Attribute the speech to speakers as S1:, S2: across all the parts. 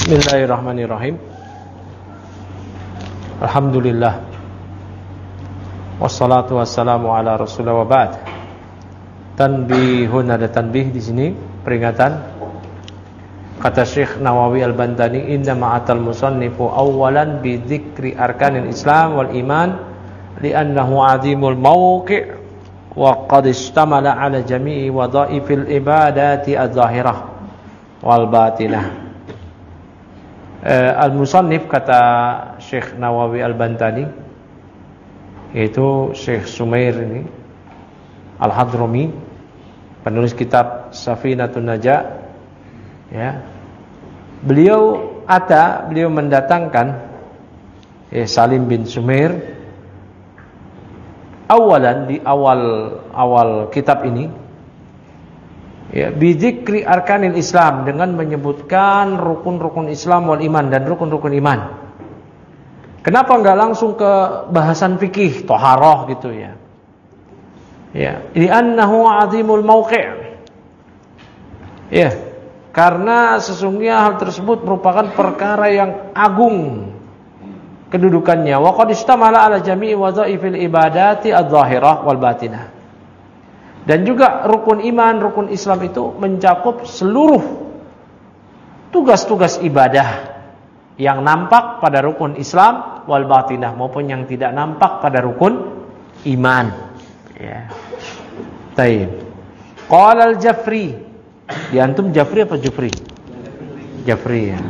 S1: Bismillahirrahmanirrahim. Alhamdulillah. Wassalatu wassalamu ala Rasulillah wa ba'd. Tanbihun, ada tanbih di sini, peringatan. Kata Syekh Nawawi Al-Bantani, inna ma'atal musannifu awalan bi dzikri arkanil Islam wal iman li'annahu 'azimul mawqi' wa qad istamala 'ala jami'i wadha'ifil ibadati adh-dhahirah wal batinah. Al-Musannif, kata Syekh Nawawi Al-Bantani, yaitu Syekh Sumair ini Al-Hadrami, penulis kitab Safinatun Najah, ya. Beliau mendatangkan Salim bin Sumair awalan, di awal kitab ini, ya, bidzikri arkanil Islam, dengan menyebutkan rukun-rukun Islam wal iman, dan rukun-rukun iman. Kenapa enggak langsung ke bahasan fikih, thaharah gitu ya? Ya, li'annahu 'azimul mawqi'. Ya, karena sesungguhnya hal tersebut merupakan perkara yang agung kedudukannya. Wa qad istamala 'ala jami'i wadha'ifil ibadati adh-dhahirah wal batinah. Dan juga rukun iman, rukun Islam itu mencakup seluruh tugas-tugas ibadah yang nampak pada rukun Islam wal batinah, maupun yang tidak nampak pada rukun iman. Ya. Taib. Qala al-Jafri. Di antum Jafri apa Jufri? Jafri, ya.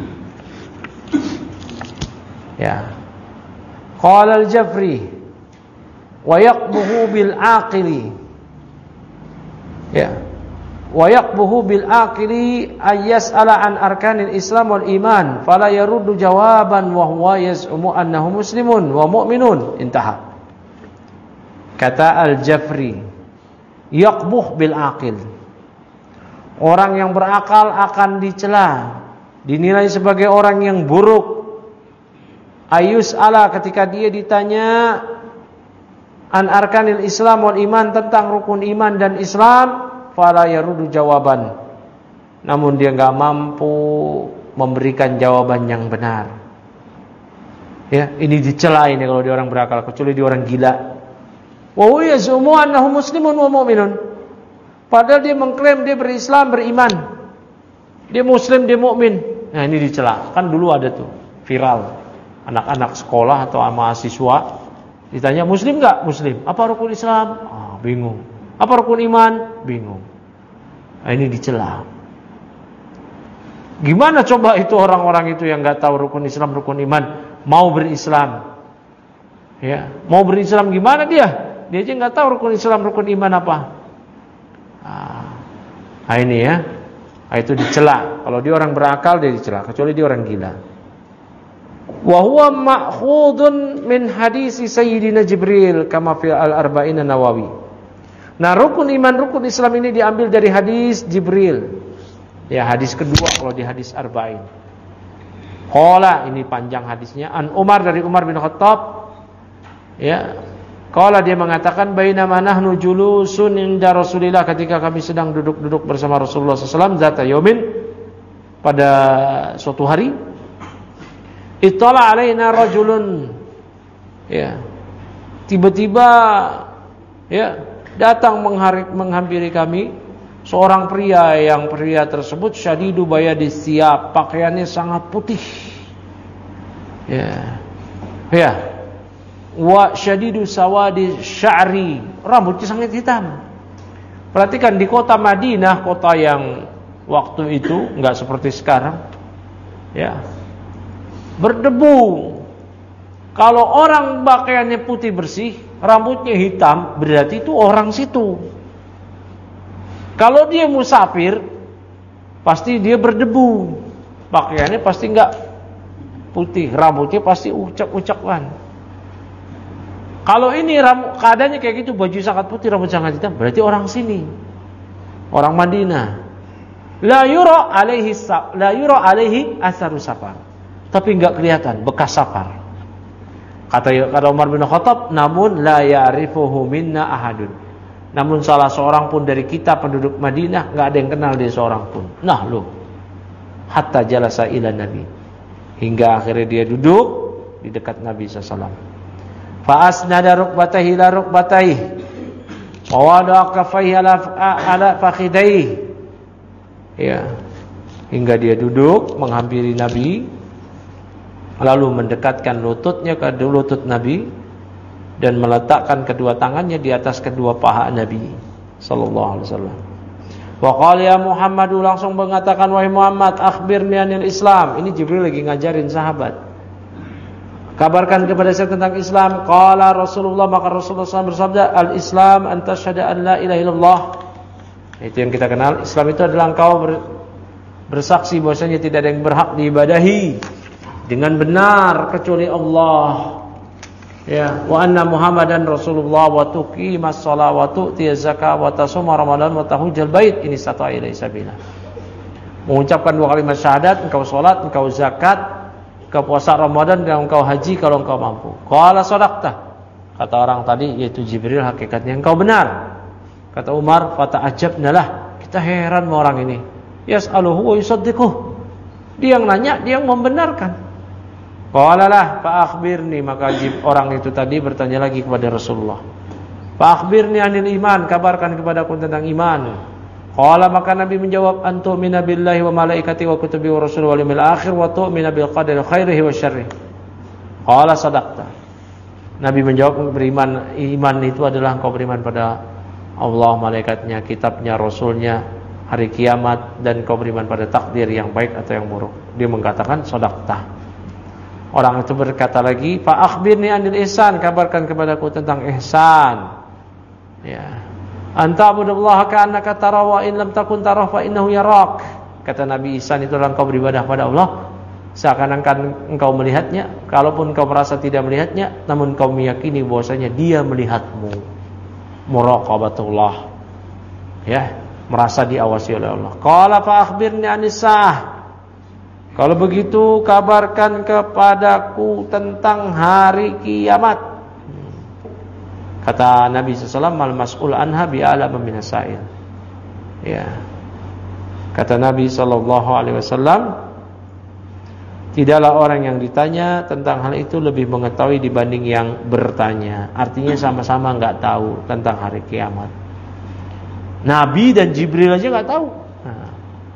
S1: Ya. Qala al-Jafri wa yaqbuhu bil aqili. Ya. Wa yaqbuhu bil aqili ay yas'ala an arkanil Islam wal iman fala yaruddu jawaban wa huwa yaz'umu annahu muslimun wa mu'minun. Intaha. Kata Al-Jafri, yaqbuh bil aqil. Orang yang berakal akan dicela, dinilai sebagai orang yang buruk. Ayus ala, ketika dia ditanya an arkanil Islam wal iman, tentang rukun iman dan Islam, fala yarudu jawaban, namun dia enggak mampu memberikan jawaban yang benar. Ya, ini dicela ini kalau dia orang berakal, kecuali dia orang gila. Wa huwa yazumu annahu muslimun wa mu'minun. Padahal dia mengklaim dia berislam, beriman. Dia muslim, dia mukmin. Nah, ini dicela. Kan dulu ada tuh viral, anak-anak sekolah atau mahasiswa ditanya, muslim enggak? Muslim. Apa rukun Islam? Bingung. Apa rukun iman? Bingung. Nah, ini dicela. Gimana coba itu orang-orang itu yang enggak tahu rukun Islam, rukun iman, mau berislam? Ya, mau berislam gimana dia? Dia aja enggak tahu rukun Islam, rukun iman apa. Nah, ini ya. Nah, itu dicela. Kalau dia orang berakal dia dicela, kecuali dia orang gila. Wa huwa ma'khudun min hadisi Sayyidina Jibril kama fi al-arba'in an-Nawawi. Nah, rukun iman, rukun Islam ini diambil dari hadis Jibril. Ya, hadis kedua kalau di hadis arba'in. Qala, ini panjang hadisnya, an Umar, dari Umar bin Khattab. Ya. Qala, dia mengatakan, bainama nahnu julusun inda Rasulillah, ketika kami sedang duduk-duduk bersama Rasulullah SAW, zata yaumin, pada suatu hari, ittala alaina rajulun, ya, tiba-tiba, ya, datang menghampiri kami seorang pria, yang pria tersebut syadidu bayadis siyab, pakaiannya sangat putih, ya, ya, wa syadidu sawadi sya'ri, rambutnya sangat hitam. Perhatikan, di kota Madinah, kota yang waktu itu enggak seperti sekarang, ya, berdebu. Kalau orang pakaiannya putih bersih, rambutnya hitam, berarti itu orang situ. Kalau dia musafir, pasti dia berdebu, pakaiannya pasti enggak putih, rambutnya pasti ucak-ucakan. Kalau ini keadaannya kayak gitu, baju sangat putih, rambut sangat hitam, berarti orang sini, orang Madinah. La yura alaihi asaru safar, tapi enggak kelihatan bekas safar. Kata Umar bin Khattab, namun la ya'rifuhu minna ahadun. Namun salah seorang pun dari kita penduduk Madinah enggak ada yang kenal dia seorang pun. Nah, loh. Hatta jalasa ila Nabi. hingga akhirnya dia duduk di dekat Nabi SAW. Fa asnada rukbatayhi ila rukbatayhi wa wada'a kaffayhi ala fakhidayhi. Ya, hingga dia duduk menghampiri Nabi, lalu mendekatkan lututnya ke lutut Nabi dan meletakkan kedua tangannya di atas kedua paha Nabi sallallahu alaihi wasallam. Wa qala ya Muhammad, langsung mengatakan, wahai Muhammad, akhbirni anil Islam. Ini Jibril lagi ngajarin sahabat. Kabarkan kepada saya tentang Islam. Qala Rasulullah, maka Rasulullah SAW bersabda, al-Islam an tasyhadu an la ilaha illallah. Itu yang kita kenal. Islam itu adalah engkau bersaksi bahwasanya tidak ada yang berhak diibadahi dengan benar kecuali Allah. Ya, wa anna Muhammadan Rasulullah wa tuqimas shalah wa tu'tiyaz zakah wa tasuma Ramadan wa tahujjal bait in istata'a ilaihi sabila. Mengucapkan dua kalimat syahadat, engkau salat, engkau zakat, engkau puasa Ramadan, dan engkau haji kalau engkau mampu. Qala sadaqta. Kata orang tadi yaitu Jibril, hakikatnya engkau benar. Kata Umar, fata'ajabnalah. Kita heran sama orang ini. Yas'aluhu wa yusaddiquh. Dia yang nanya, dia yang membenarkan. Qala lah fa akhbirni, maka orang itu tadi bertanya lagi kepada Rasulullah. Fa akhbirni anil iman, kabarkan kepadaku tentang iman. Qala, maka Nabi menjawab, antu'mina billahi wa malaikatihi wa kutubihi wa rusulihi wal yawmil akhir wa tu'mina bil qadari khairihi wa syarrihi. Qala sadaqta. Nabi menjawab, beriman, iman itu adalah engkau beriman pada Allah, malaikatnya, kitabnya, rasulnya, hari kiamat, dan engkau beriman pada takdir yang baik atau yang buruk. Dia mengatakan sadaqta. Orang itu berkata lagi, fa akhbirni anil ihsan, kabarkan kepadaku tentang ihsan. Ya. Anta abudallaha ka'annaka tarahu wa in lam takun tarahu fa innahu yarak. Kata Nabi, ihsan itu adalah engkau beribadah pada Allah seakan-akan engkau melihatnya, kalaupun engkau merasa tidak melihatnya, namun engkau meyakini bahwasanya dia melihatmu. Muraqabatullah. Ya, merasa diawasi oleh Allah. Qala fa akhbirni anis saah. Kalau begitu kabarkan kepadaku tentang hari kiamat. Kata Nabi SAW, mal mas'ul anha bi'alama minas sa'il. Ya. Kata Nabi SAW, tidaklah orang yang ditanya tentang hal itu lebih mengetahui dibanding yang bertanya. Artinya sama-sama enggak tahu tentang hari kiamat. Nabi dan Jibril aja enggak tahu. Nah.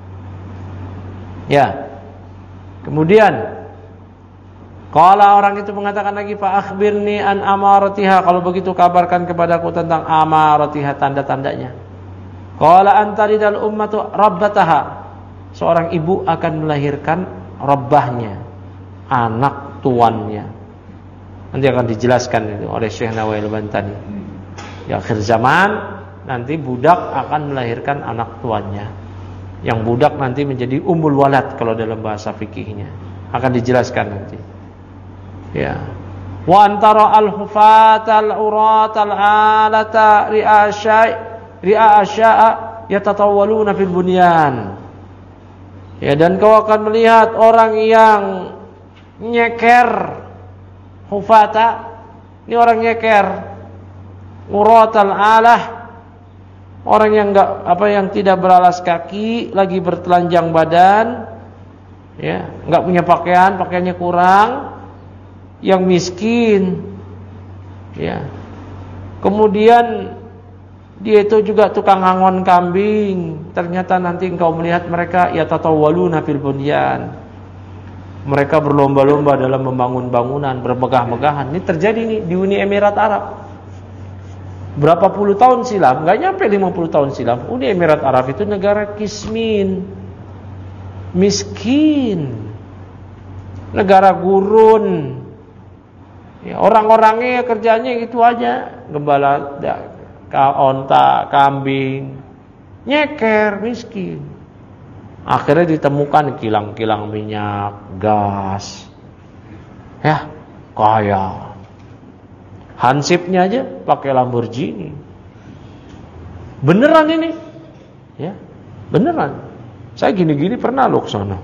S1: Ya. Kemudian qala, orang itu mengatakan lagi, fa akhbirni an amaratiha. Kalau begitu kabarkan kepadaku tentang amaratiha, tanda-tandanya. Qala antaridal ummatu rabbataha. Seorang ibu akan melahirkan rabbahnya, anak tuannya. Nanti akan dijelaskan itu oleh Syekh Nawail Bantani. Di akhir zaman nanti budak akan melahirkan anak tuannya. Yang budak nanti menjadi ummul walad kalau dalam bahasa fikihnya. Akan dijelaskan nanti. Ya. Wa antara al-hufata al-urata al-alata ri'asya'a yatatawwaluna fil bunyan. Ya, dan kau akan melihat orang yang nyeker. Hufata, ini orang nyeker. Uratal alah, orang yang yang tidak beralas kaki, lagi bertelanjang badan, ya, enggak punya pakaian, pakaiannya kurang, yang miskin, ya. Kemudian dia itu juga tukang angon kambing. Ternyata nanti engkau melihat mereka yatatawwaluna fil bunyan. Mereka berlomba-lomba dalam membangun bangunan, bermegah-megahan. Ini terjadi nih di Uni Emirat Arab. Berapa puluh tahun silam, enggak nyampe 50 tahun silam, Uni Emirat Arab itu negara kismin, miskin, negara gurun. Ya, orang-orangnya kerjanya itu aja, gembala onta, kambing, nyeker, miskin. Akhirnya ditemukan kilang-kilang minyak, gas. Ya, kaya. Hansipnya aja pakai Lamborghini. Beneran ini. Ya, beneran. Saya gini-gini pernah loh ke sana.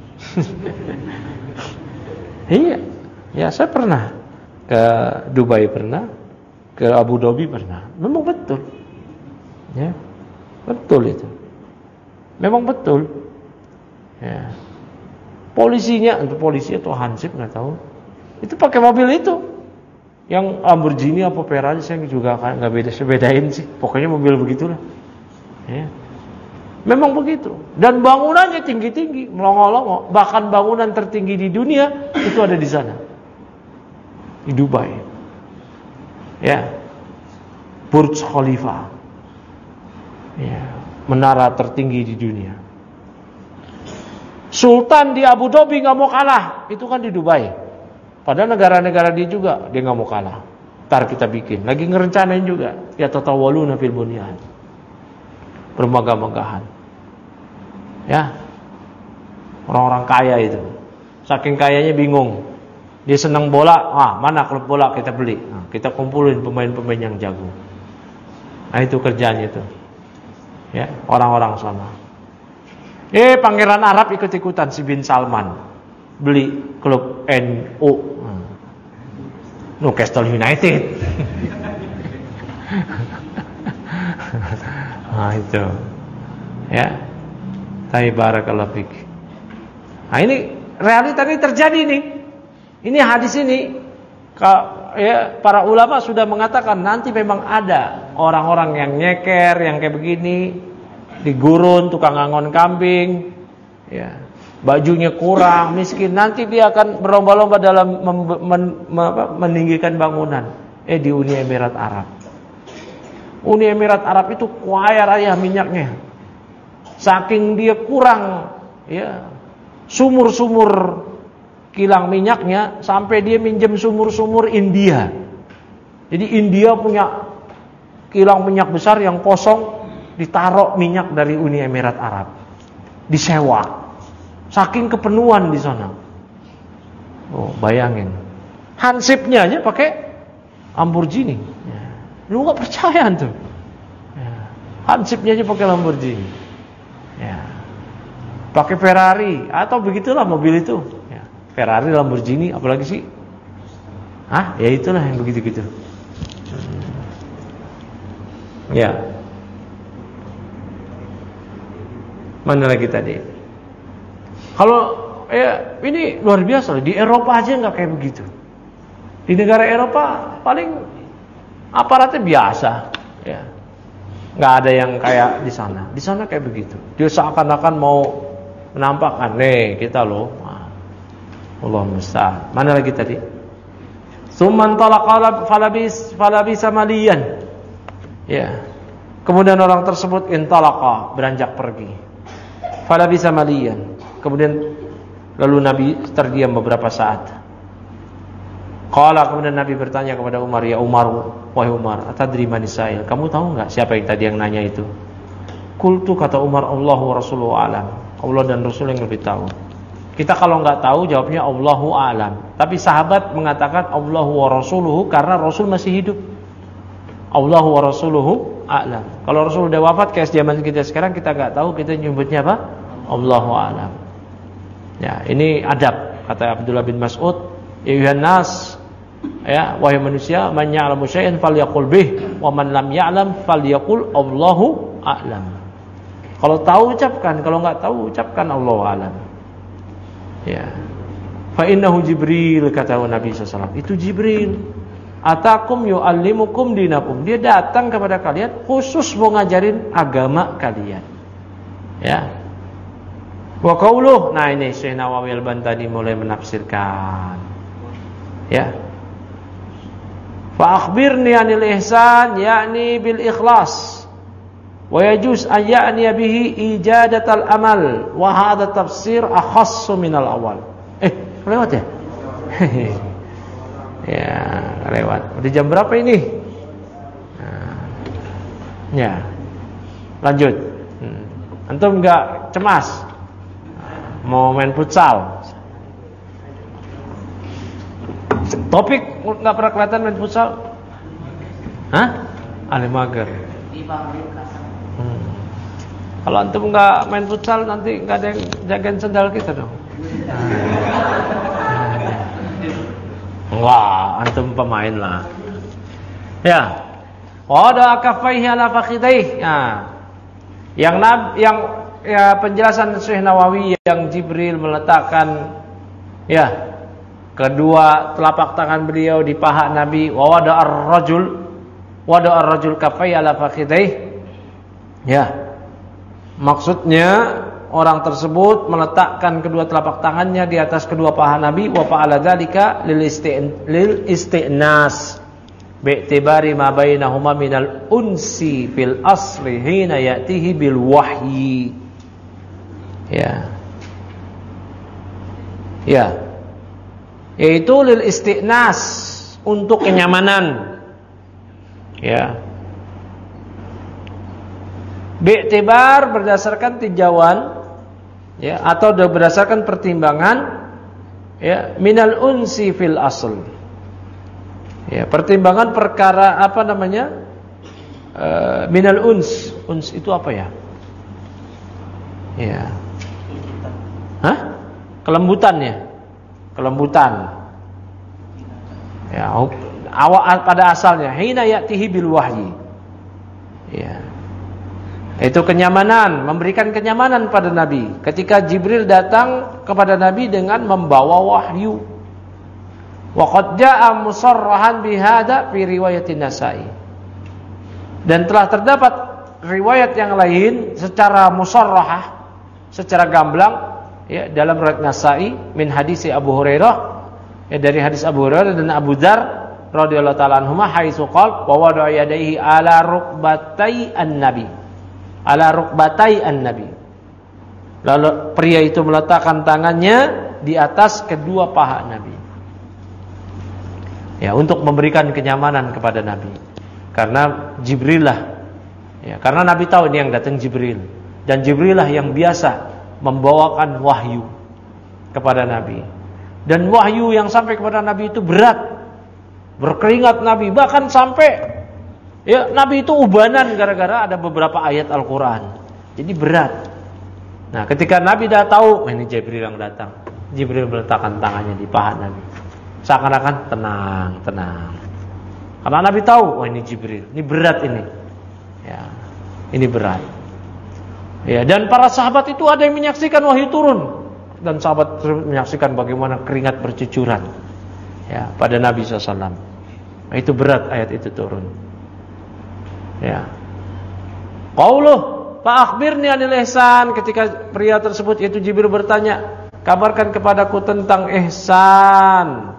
S1: Iya. Ya, saya pernah ke Dubai, pernah ke Abu Dhabi, pernah. Memang betul. Ya. Betul itu. Memang betul. Ya. Polisinya, itu polisi atau hansip nggak tahu. Itu pakai mobil itu. Yang Lamborghini apa Ferrari saya juga nggak bedain sih. Pokoknya mobil begitulah. Ya. Memang begitu. Dan bangunannya tinggi-tinggi, melongo-longo. Bahkan bangunan tertinggi di dunia itu ada di sana. Di Dubai. Ya. Burj Khalifa. Ya. Menara tertinggi di dunia. Sultan di Abu Dhabi nggak mau kalah. Itu kan di Dubai. Padahal negara-negara dia juga dia nggak mau kalah. Ntar kita bikin. Lagi ngerencanain juga. Ya tatawaluna fil bunyan. Bermegah-megahan. Ya. Orang-orang kaya itu. Saking kayanya bingung. Dia senang bola. Mana klub bola kita beli. Kita kumpulin pemain-pemain yang jago. Nah itu kerjanya itu. Ya, orang-orang sana. Pangeran Arab ikut-ikutan si bin Salman beli klub NU, Newcastle United. Nah itu, ya. Tapi barakallahu fik. Nah ini realita ini terjadi nih. Ini hadis ini, para ulama sudah mengatakan nanti memang ada orang-orang yang nyeker, yang kayak begini, di gurun, tukang ngangon kambing, ya, bajunya kurang, miskin. Nanti dia akan berlomba-lomba dalam meninggikan bangunan. Di Uni Emirat Arab. Uni Emirat Arab itu kaya raya minyaknya. Saking dia kurang, ya, sumur-sumur kilang minyaknya, sampai dia minjem sumur-sumur India. Jadi India punya kilang minyak besar yang kosong, ditaruh minyak dari Uni Emirat Arab, disewa. Saking kepenuhan di sana. Bayangin. Hansipnya aja pakai Lamborghini. Lu nggak percaya tuh. Hansipnya aja pakai Lamborghini. Pakai Ferrari atau begitulah mobil itu. Ferrari, Lamborghini, apalagi sih? Ya itulah yang begitu-gitu. Ya. Mana lagi tadi? Kalau ini luar biasa loh. Di Eropa aja nggak kayak begitu. Di negara Eropa paling aparatnya biasa, ya. Nggak ada yang kayak di sana. Di sana kayak begitu. Dia seakan-akan mau menampakkan, kita loh. Allah musta'an. Mana lagi tadi? Tsumman talaqa falabisa maliyan. Ya. Kemudian orang tersebut intalaqa, beranjak pergi. Falabisa maliyan. Kemudian lalu Nabi terdiam beberapa saat. Kemudian Nabi bertanya kepada Umar, "Ya Umar, wahai Umar, atadri man sa'il? Kamu tahu enggak siapa yang tadi yang nanya itu?" Qultu, kata Umar, Allahu wa rasuluhu a'lam. Allah dan Rasul yang lebih tahu. Kita kalau nggak tahu jawabnya Allahu a'lam. Tapi sahabat mengatakan Allahu wa rasuluhu karena Rasul masih hidup. Allahu wa rasuluhu a'lam. Kalau Rasul udah wafat kayak zaman kita sekarang, kita nggak tahu, kita nyebutnya apa? Allahu a'lam. Ya, ini adab kata Abdullah bin Mas'ud, ya ayuhan nas, ya wahai manusia, man ya'lamu syai'an falyaqul bih wa man lam ya'lam falyaqul Allahu a'lam. Kalau tahu ucapkan, kalau nggak tahu ucapkan Allahu a'lam. Ya. Fa innahu Jibril, kata Nabi SAW. Itu Jibril. Atakum yu'allimukum dinakum. Dia datang kepada kalian khusus mau ngajarin agama kalian. Ya. Wa qauluh. Nah ini Syekh Nawawi Al-Bantani mulai menafsirkan. Ya. Fa akhbirni 'anil ihsan, yakni bil ikhlas. Wa yajuz an ya'ni bihi ijadatal amal wa hadha tafsir akhassu minal awal. Lewat ya? Ya, lewat. Udah jam berapa ini? Ya. Lanjut. Antum enggak cemas? Mau main futsal? Topik enggak pernah kelihatan main futsal? Hah? Ale mager. Kalau antum nggak main futsal nanti nggak ada yang jagain sendal kita dong. Wah, antum pemain lah. Ya. Wada kafaihi ala fakhidaihi. Nah. Yang ya penjelasan Syekh Nawawi yang Jibril meletakkan ya kedua telapak tangan beliau di paha Nabi, wa wada'ar rajul kaffai ala fakhidaihi. Ya. Maksudnya orang tersebut meletakkan kedua telapak tangannya di atas kedua paha Nabi, wa fa'ala dzalika lil isti'nas bi'tibari ma bainahuma minal unsi fil asli hina ya'tihi bil wahyi. Ya. Ya. Yaitu lil isti'nas, untuk kenyamanan. Ya. Bi'tibar berdasarkan tinjauan, ya, atau berdasarkan pertimbangan, ya, minal unsi fil asl. Ya, pertimbangan perkara apa namanya? Minal uns. Uns itu apa ya? Ya. Hah? Kelembutan. Ya, awal pada asalnya hina ya'tihi bil wahyi. Ya. Itu kenyamanan, memberikan kenyamanan pada Nabi ketika Jibril datang kepada Nabi dengan membawa wahyu. Wa qad jaa'a musarrahan bihadza fi riwayatin Nasa'i. Dan telah terdapat riwayat yang lain secara musarrahah, secara gamblang, ya, dalam riwayat Nasa'i min hadis Abu Hurairah, ya, dari hadis Abu Hurairah dan Abu Dzar radhiyallahu ta'ala anhuma haitsu qala wa wada'a yadayhi ala rukbatai an-nabi. Ala rukbatai an-nabi. Lalu pria itu meletakkan tangannya di atas kedua paha Nabi. Ya, untuk memberikan kenyamanan kepada Nabi. Karena Jibril lah. Ya, karena Nabi tahu ini yang datang Jibril, dan Jibril lah yang biasa membawakan wahyu kepada Nabi. Dan wahyu yang sampai kepada Nabi itu berat, berkeringat Nabi, bahkan sampai ya Nabi itu ubanan gara-gara ada beberapa ayat Al-Quran. Jadi berat. Nah, ketika Nabi dah tahu, ini Jibril yang datang, Jibril meletakkan tangannya di paha Nabi, seakan-akan tenang. Karena Nabi tahu, ini Jibril, ini berat ini. Ya, ini berat. Ya, dan para sahabat itu ada yang menyaksikan wahyu turun, dan sahabat menyaksikan bagaimana keringat bercucuran, ya, pada Nabi SAW. Nah, itu berat ayat itu turun. Ya. Qauluh fa akhbirni 'anil ihsan, ketika pria tersebut yaitu Jibril bertanya, kabarkan kepadaku tentang ihsan.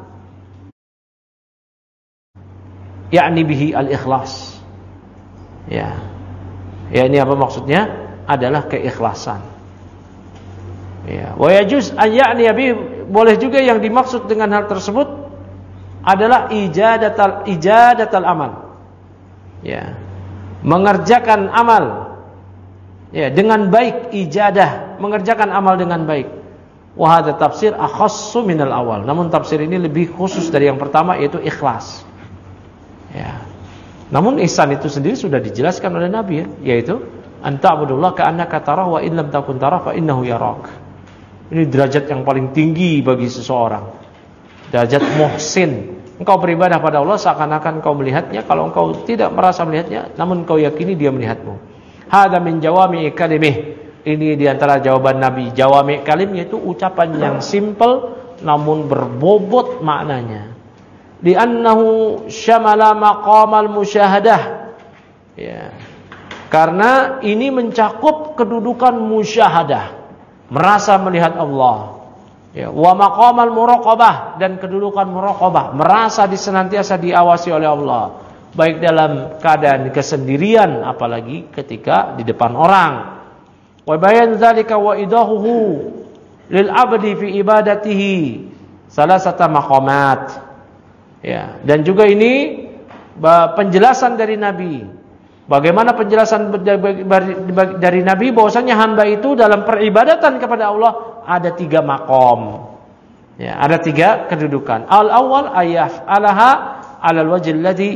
S1: Yakni bihi al-ikhlas. Ya. Ya, ini apa maksudnya? Adalah keikhlasan. Ya, wa yajuz an ya'ni bi, boleh juga yang dimaksud dengan hal tersebut adalah ijadatal amal. Ya. Mengerjakan amal, ya, dengan baik, ijadah, mengerjakan amal dengan baik. Wa hadza tafsir akhassu minal awal. Namun tafsir ini lebih khusus dari yang pertama, yaitu ikhlas. Ya. Namun ihsan itu sendiri sudah dijelaskan oleh Nabi, ya, yaitu anta'budullah ka'annaka tarahu wa in lam takun tarahu fa innahu yarak. Ini derajat yang paling tinggi bagi seseorang. Derajat muhsin. Engkau beribadah pada Allah seakan-akan engkau melihatnya, kalau engkau tidak merasa melihatnya, namun engkau yakini dia melihatmu. Hada min jawami kalimih. Ini diantara jawaban Nabi. Jawami kalim yaitu ucapan yang simple namun berbobot maknanya. Li'annahu syamala maqamal musyahadah. Ya. Karena ini mencakup kedudukan musyahadah, merasa melihat Allah. Ya, wa maqamal muraqabah, dan kedudukan muraqabah, merasa senantiasa diawasi oleh Allah, baik dalam keadaan kesendirian apalagi ketika di depan orang. Wa bayan dzalika wa idahuhu lil 'abdi fi ibadatihi salasata maqamat. Ya, dan juga ini penjelasan dari Nabi. Bagaimana penjelasan dari Nabi bahwasanya hamba itu dalam peribadatan kepada Allah ada 3 maqam. Ya, ada 3 kedudukan. Al-awwal ayaf alaha alal wajh alladhi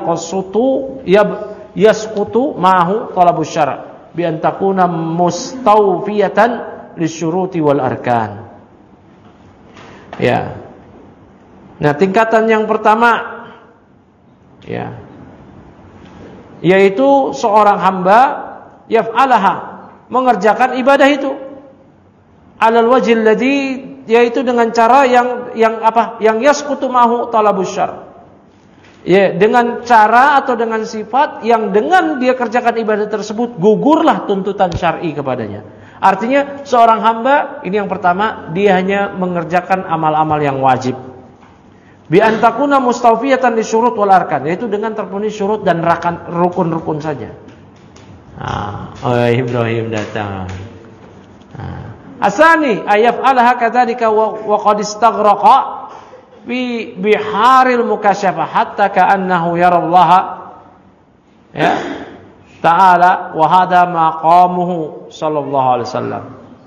S1: yasqutu ma'ahu talabus syara' bi an takuna mustawfiyatan lisyuruti wal arkan. Ya. Nah, tingkatan yang pertama, ya, yaitu seorang hamba yaf'alaha, mengerjakan ibadah itu alal wajhil ladzi, yaitu dengan cara yang apa? Yang yasqutu mahu talabus syar'i. Ya, dengan cara atau dengan sifat yang dengan dia kerjakan ibadah tersebut gugurlah tuntutan syar'i kepadanya. Artinya seorang hamba ini yang pertama, dia hanya mengerjakan amal-amal yang wajib. Bi antakuna mustawfiyatan li syurut wal arkan, yaitu dengan terpenuhi syurut dan rukun-rukun saja. Ibrahim datang. Asani ayaf'alaha kadzalika wa qad istaghraqa bi biharil mukasyafah hatta ka'annahu yarallaha ya ta'ala wa hada maqamuhu sallallahu alaihi wasallam.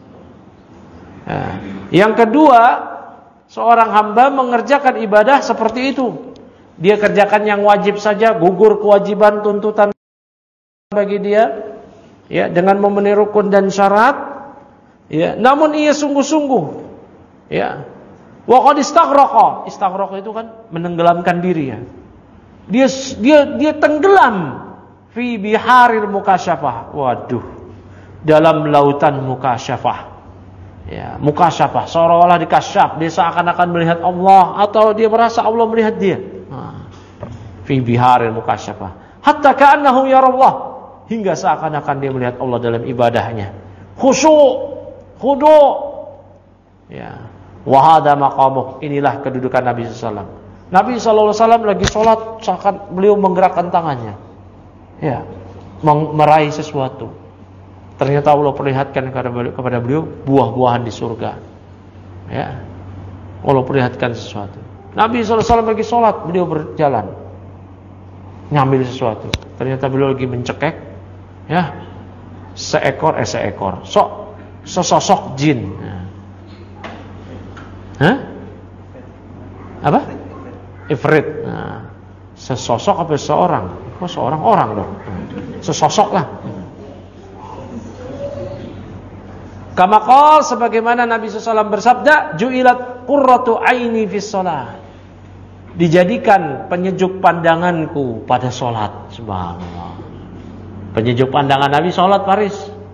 S1: Yang kedua, seorang hamba mengerjakan ibadah seperti itu. Dia kerjakan yang wajib saja, gugur kewajiban tuntutan bagi dia ya, dengan memenuhi rukun dan syarat ya, namun ia sungguh-sungguh ya. Wa qad istaghraqa. Istaghraqa itu kan menenggelamkan diri ya. Dia tenggelam fi biharil mukasyafah. Waduh. Dalam lautan mukasyafah. Ya, mukasyafah seolah-olah dikasyaf, dia seakan-akan melihat Allah atau dia merasa Allah melihat dia. Fi biharil mukasyafah. Hatta ka'annahu yarallah, hingga seakan-akan dia melihat Allah dalam ibadahnya. Khudu'. Ya. Wahada maqamuh, inilah kedudukan Nabi SAW. Nabi SAW lagi sholat, seakan beliau menggerakkan tangannya, ya, meraih sesuatu. Ternyata Allah perlihatkan kepada beliau buah-buahan di surga. Ya, Allah perlihatkan sesuatu. Nabi SAW lagi sholat, beliau berjalan, ngambil sesuatu. Ternyata beliau lagi mencekek, ya, sesosok jin. Apa? Ifrit. Nah, sesosok apa seorang? Kok seorang orang dong? Sesosok lah. Kama qala, sebagaimana Nabi SAW bersabda, ju'ilat qurratu aini fis shalah. Dijadikan penyejuk pandanganku pada salat. Subhanallah. Penyejuk pandangan Nabi salat, Faris.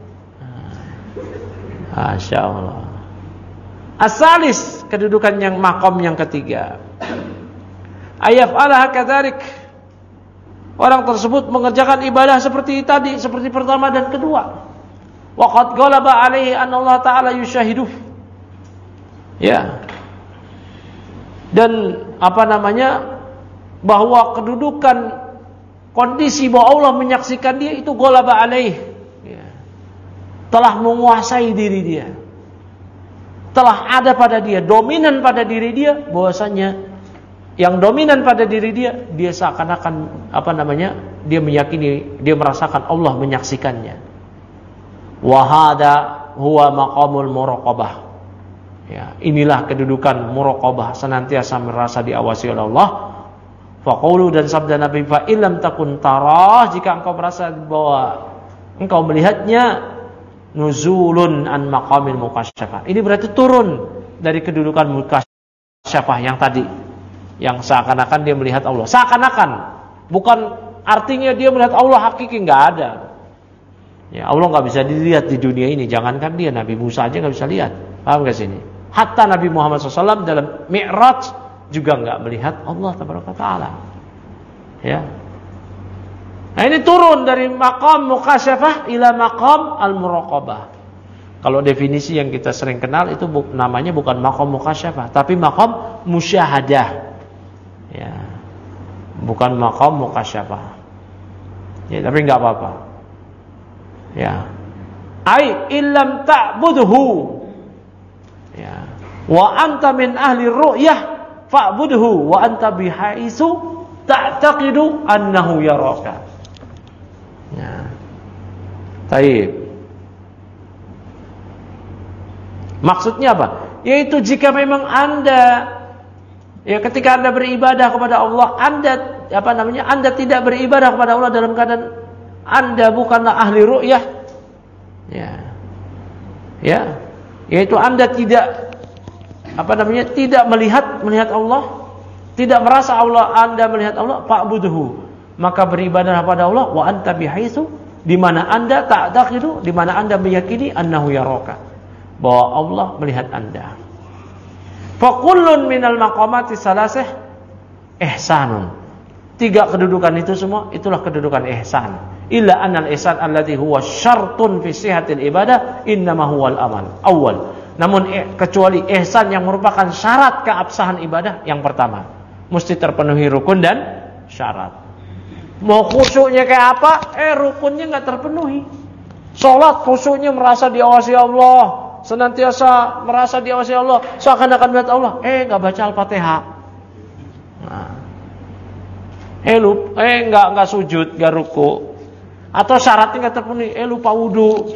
S1: Masya Allah. Asalis, kedudukan yang makom yang ketiga. Ayaf'alaha kadzalik. Orang tersebut mengerjakan ibadah seperti tadi, seperti pertama dan kedua. Wa qad ghalaba alaihi anna Allah Ta'ala yushahiduh. Ya. Dan bahwa kedudukan kondisi bahwa Allah menyaksikan dia itu ghalaba alaihi. Ya. Telah menguasai diri dia. Telah ada pada dia, dominan pada diri dia, bahwasanya yang dominan pada diri dia seakan-akan dia meyakini, dia merasakan Allah menyaksikannya. Wa hada huwa maqamul muraqabah. Ya, inilah kedudukan muraqabah, senantiasa merasa diawasi oleh Allah. Faqulu, dan sabda Nabi, fa illam takun tarah, jika engkau merasa bahwa engkau melihatnya, nuzulun an maqamil mukasyafah. Ini berarti turun dari kedudukan mukasyafah yang tadi, yang seakan-akan dia melihat Allah. Seakan-akan, bukan artinya dia melihat Allah hakiki, enggak ada. Ya, Allah enggak bisa dilihat di dunia ini. Jangankan dia, Nabi Musa aja enggak bisa lihat. Paham enggak sini? Hatta Nabi Muhammad SAW dalam Mi'raj juga enggak melihat Allah Tabaraka Ta'ala. Ya. Nah, ini turun dari maqam mukasyafah ila maqam al-muraqabah. Kalau definisi yang kita sering kenal itu namanya bukan maqam mukasyafah, tapi maqam musyahadah. Ya. Bukan maqam mukasyafah. Ya, tapi enggak apa-apa. Ya. Ai illam ta'budhu. Ya. Wa anta min ahli ru'yah fa'budhu wa anta bihaisu ta'taqidu annahu yaraka. Ya. Taib. Maksudnya apa? Yaitu jika memang Anda, ya, ketika Anda beribadah kepada Allah, Anda tidak beribadah kepada Allah dalam keadaan Anda bukanlah ahli ru'yah. Ya. Ya. Yaitu Anda tidak tidak melihat Allah, tidak merasa Anda melihat Allah, fa'budhu, maka beribadah kepada Allah, wa anta bihaitsu di mana Anda ta'taqidu, di mana Anda meyakini annahu yaraka, bahwa Allah melihat Anda. Fa kullun minal maqamati salasih ihsanun. 3 kedudukan itu semua itulah kedudukan ihsan. Illa annal ihsan allati huwa syartun fi sihhatil ibadah innama huwal amal. Awal. Namun kecuali ihsan yang merupakan syarat keabsahan ibadah, yang pertama mesti terpenuhi rukun dan syarat. Mau khusyuknya kayak apa? Rukunnya enggak terpenuhi. Salat khusyuknya merasa diawasi Allah, senantiasa merasa diawasi Allah, seakan-akan melihat Allah, enggak baca Al-Fatihah. Nah. Enggak sujud, enggak ruku. Atau syaratnya enggak terpenuhi, lupa wudu.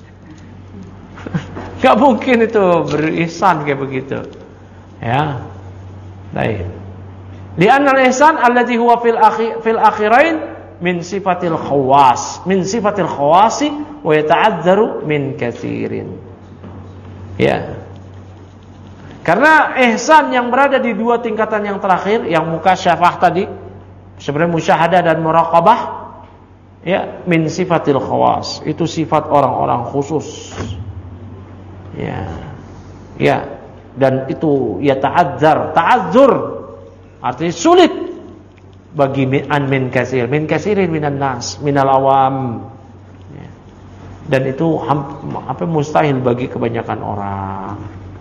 S1: Enggak mungkin itu berihsan kayak begitu. Ya. Baik. Di annal ihsan alladhi huwa fil akhirain min sifatil khawas, min sifatil khawasi wa yata'adzaru min katsirin. Ya. Karena ihsan yang berada di 2 tingkatan yang terakhir, yang mukasyafah tadi, sebenarnya musyahadah dan muraqabah, ya, min sifatil khawas, itu sifat orang-orang khusus. Ya. Ya, dan itu ya ta'adzur, artinya sulit bagi min kasirin minan nas, minal awam. Ya. Dan itu mustahil bagi kebanyakan orang.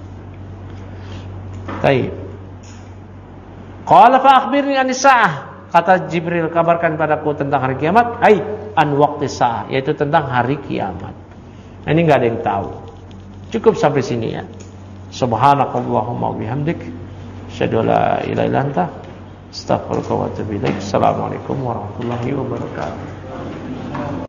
S1: Baik. Qala fa akhbirni anis saah. Kata Jibril, kabarkan padaku tentang hari kiamat. An waqtis saah, yaitu tentang hari kiamat. Nah, ini enggak ada yang tahu. Cukup sampai sini ya. Subhanakallahumma bihamdik, asyhadu la ilaha illa anta, astaghfiruka wa atubu ilaik. Assalamualaikum warahmatullahi wabarakatuh.